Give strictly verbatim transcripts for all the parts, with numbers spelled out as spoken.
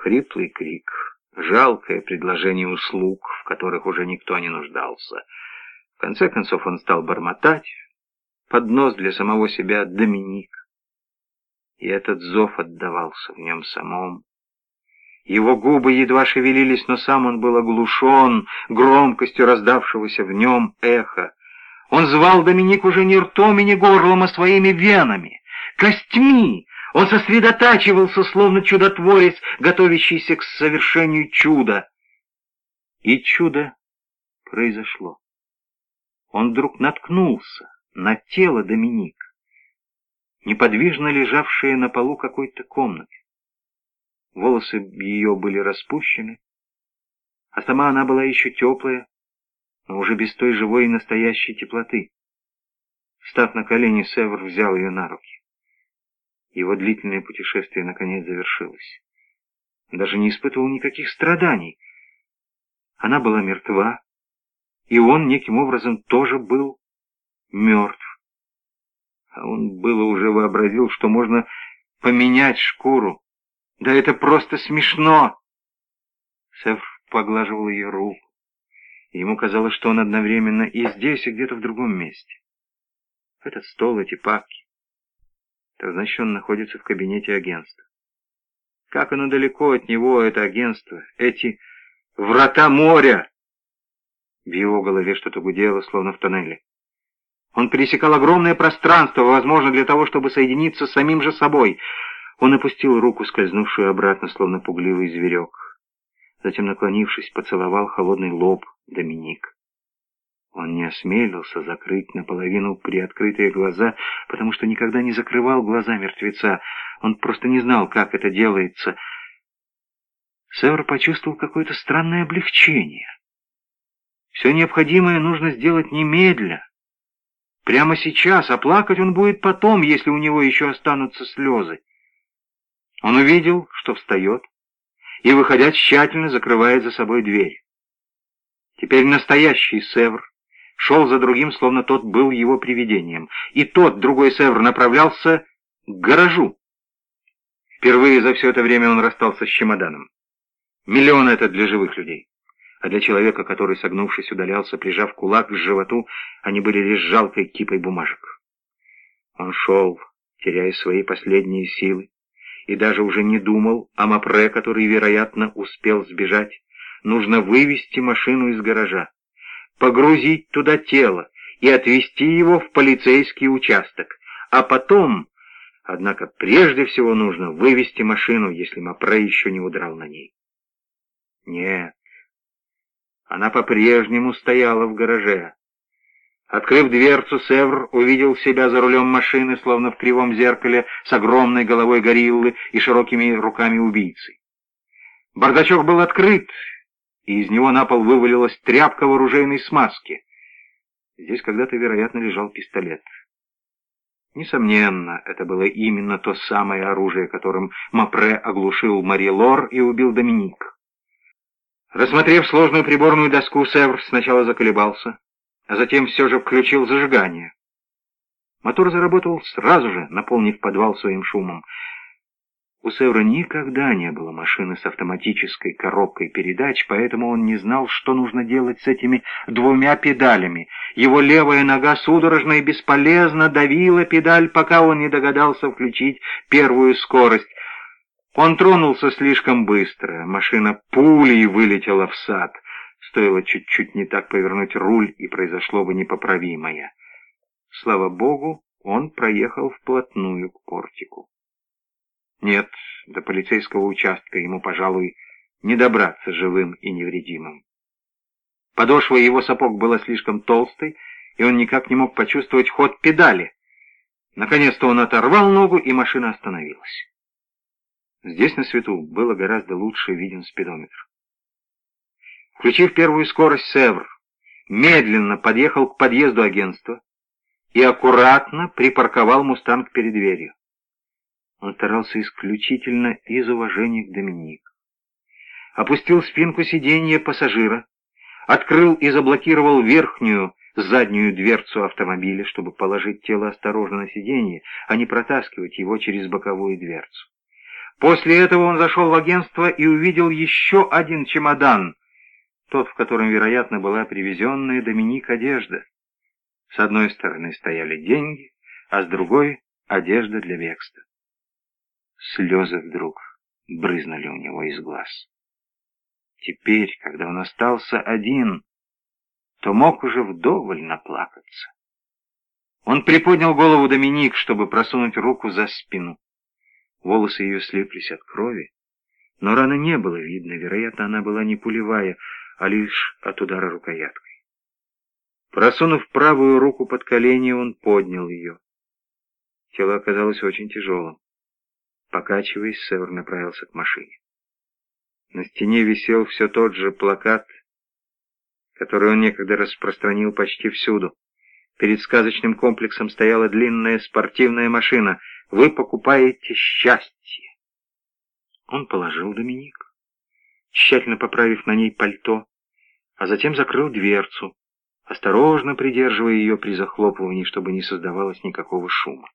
хриплый крик, жалкое предложение услуг, в которых уже никто не нуждался. В конце концов он стал бормотать под нос для самого себя «Доминик». И этот зов отдавался в нем самом. Его губы едва шевелились, но сам он был оглушен громкостью раздавшегося в нем эха. Он звал Доминик уже не ртом и не горлом, а своими венами, костьми. Он сосредотачивался, словно чудотворец, готовящийся к совершению чуда. И чудо произошло. Он вдруг наткнулся на тело Доминик, неподвижно лежавшее на полу какой-то комнаты. Волосы ее были распущены, а сама она была еще теплая, но уже без той живой и настоящей теплоты. Встав на колени, Севр взял ее на руки. Его длительное путешествие наконец завершилось. Он даже не испытывал никаких страданий. Она была мертва, и он неким образом тоже был мертв. А он было уже вообразил, что можно поменять шкуру. Да это просто смешно! Севр поглаживал ее руку. И ему казалось, что он одновременно и здесь, и где-то в другом месте. Этот стол, эти папки. Так значит, он находится в кабинете агентства. Как оно далеко от него, это агентство, эти врата моря! В его голове что-то гудело, словно в тоннеле. Он пересекал огромное пространство, возможно, для того, чтобы соединиться с самим же собой. Он опустил руку, скользнувшую обратно, словно пугливый зверек. Затем, наклонившись, поцеловал холодный лоб Доминик. Он не осмелился закрыть наполовину приоткрытые глаза, потому что никогда не закрывал глаза мертвеца. Он просто не знал, как это делается. Севр почувствовал какое-то странное облегчение. Все необходимое нужно сделать немедля. Прямо сейчас, а плакать он будет потом, если у него еще останутся слезы. Он увидел, что встает, и, выходя, тщательно закрывает за собой дверь. Теперь настоящий Севр шел за другим, словно тот был его привидением, и тот, другой Севр, направлялся к гаражу. Впервые за все это время он расстался с чемоданом. Миллион — это для живых людей. А для человека, который, согнувшись, удалялся, прижав кулак к животу, они были лишь жалкой кипой бумажек. Он шел, теряя свои последние силы, и даже уже не думал о Мапре, который, вероятно, успел сбежать. Нужно вывести машину из гаража, погрузить туда тело и отвезти его в полицейский участок. А потом, однако, прежде всего нужно вывести машину, если Мапре еще не удрал на ней. Нет. Она по-прежнему стояла в гараже. Открыв дверцу, Севр увидел себя за рулем машины, словно в кривом зеркале, с огромной головой гориллы и широкими руками убийцы. Бардачок был открыт, и из него на пол вывалилась тряпка в оружейной смазке. Здесь когда-то, вероятно, лежал пистолет. Несомненно, это было именно то самое оружие, которым Мапре оглушил Мари Лор и убил Доминик. Рассмотрев сложную приборную доску, Севр сначала заколебался, а затем все же включил зажигание. Мотор заработал сразу же, наполнив подвал своим шумом. У Севра никогда не было машины с автоматической коробкой передач, поэтому он не знал, что нужно делать с этими двумя педалями. Его левая нога судорожно и бесполезно давила педаль, пока он не догадался включить первую скорость. Он тронулся слишком быстро, машина пулей вылетела в сад. Стоило чуть-чуть не так повернуть руль, и произошло бы непоправимое. Слава богу, он проехал вплотную к портику. Нет, до полицейского участка ему, пожалуй, не добраться живым и невредимым. Подошва его сапог была слишком толстой, и он никак не мог почувствовать ход педали. Наконец-то он оторвал ногу, и машина остановилась. Здесь на свету было гораздо лучше виден спидометр. Включив первую скорость, Севр медленно подъехал к подъезду агентства и аккуратно припарковал «Мустанг» перед дверью. Он старался исключительно из уважения к Доминик. Опустил спинку сиденья пассажира, открыл и заблокировал верхнюю заднюю дверцу автомобиля, чтобы положить тело осторожно на сиденье, а не протаскивать его через боковую дверцу. После этого он зашел в агентство и увидел еще один чемодан, тот, в котором, вероятно, была привезенная Доминик одежда. С одной стороны стояли деньги, а с другой — одежда для бегства. Слезы вдруг брызнули у него из глаз. Теперь, когда он остался один, то мог уже вдоволь наплакаться. Он приподнял голову Доминик, чтобы просунуть руку за спину. Волосы ее слиплись от крови, но раны не было видно, вероятно, она была не пулевая, а лишь от удара рукояткой. Просунув правую руку под колени, он поднял ее. Тело оказалось очень тяжелым. Покачиваясь, Север направился к машине. На стене висел все тот же плакат, который он некогда распространил почти всюду. Перед сказочным комплексом стояла длинная спортивная машина. «Вы покупаете счастье». Он положил Доминик, тщательно поправив на ней пальто, а затем закрыл дверцу, осторожно придерживая ее при захлопывании, чтобы не создавалось никакого шума.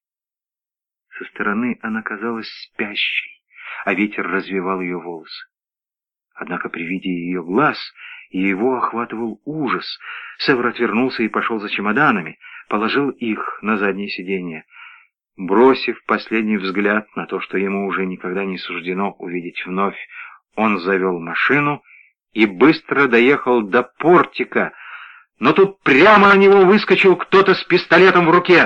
Со стороны она казалась спящей, а ветер развевал ее волосы. Однако при виде ее глаз его охватывал ужас. Север отвернулся и пошел за чемоданами, положил их на заднее сиденье. Бросив последний взгляд на то, что ему уже никогда не суждено увидеть вновь, он завел машину и быстро доехал до портика, но тут прямо на него выскочил кто-то с пистолетом в руке.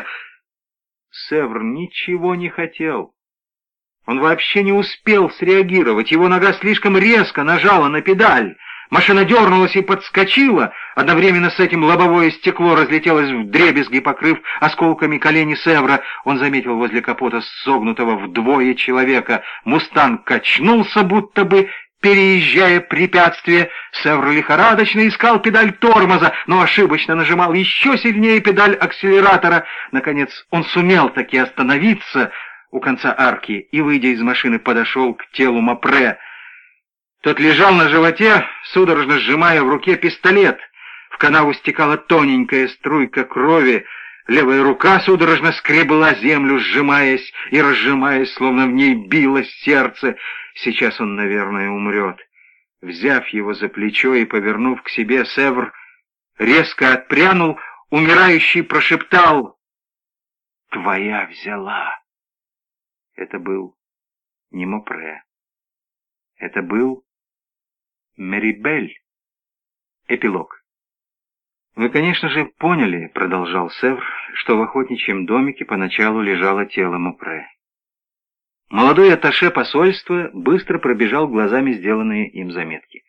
Север ничего не хотел. Он вообще не успел среагировать, его нога слишком резко нажала на педаль. Машина дернулась и подскочила. Одновременно с этим лобовое стекло разлетелось вдребезги, покрыв осколками колени Севра. Он заметил возле капота согнутого вдвое человека. «Мустанг» качнулся, будто бы переезжая препятствие. Севр лихорадочно искал педаль тормоза, но ошибочно нажимал еще сильнее педаль акселератора. Наконец он сумел таки остановиться у конца арки и, выйдя из машины, подошел к телу Мопре. Тот лежал на животе, судорожно сжимая в руке пистолет. В канаву стекала тоненькая струйка крови. Левая рука судорожно скребла землю, сжимаясь и разжимаясь, словно в ней билось сердце. Сейчас он, наверное, умрет. Взяв его за плечо и повернув к себе, Севр резко отпрянул, умирающий прошептал: «Твоя взяла». Это был не Мопре. Это был Мерибель. Эпилог. «Вы, конечно же, поняли, — продолжал Севр, — что в охотничьем домике поначалу лежало тело Мопре. Молодой атташе посольства быстро пробежал глазами сделанные им заметки.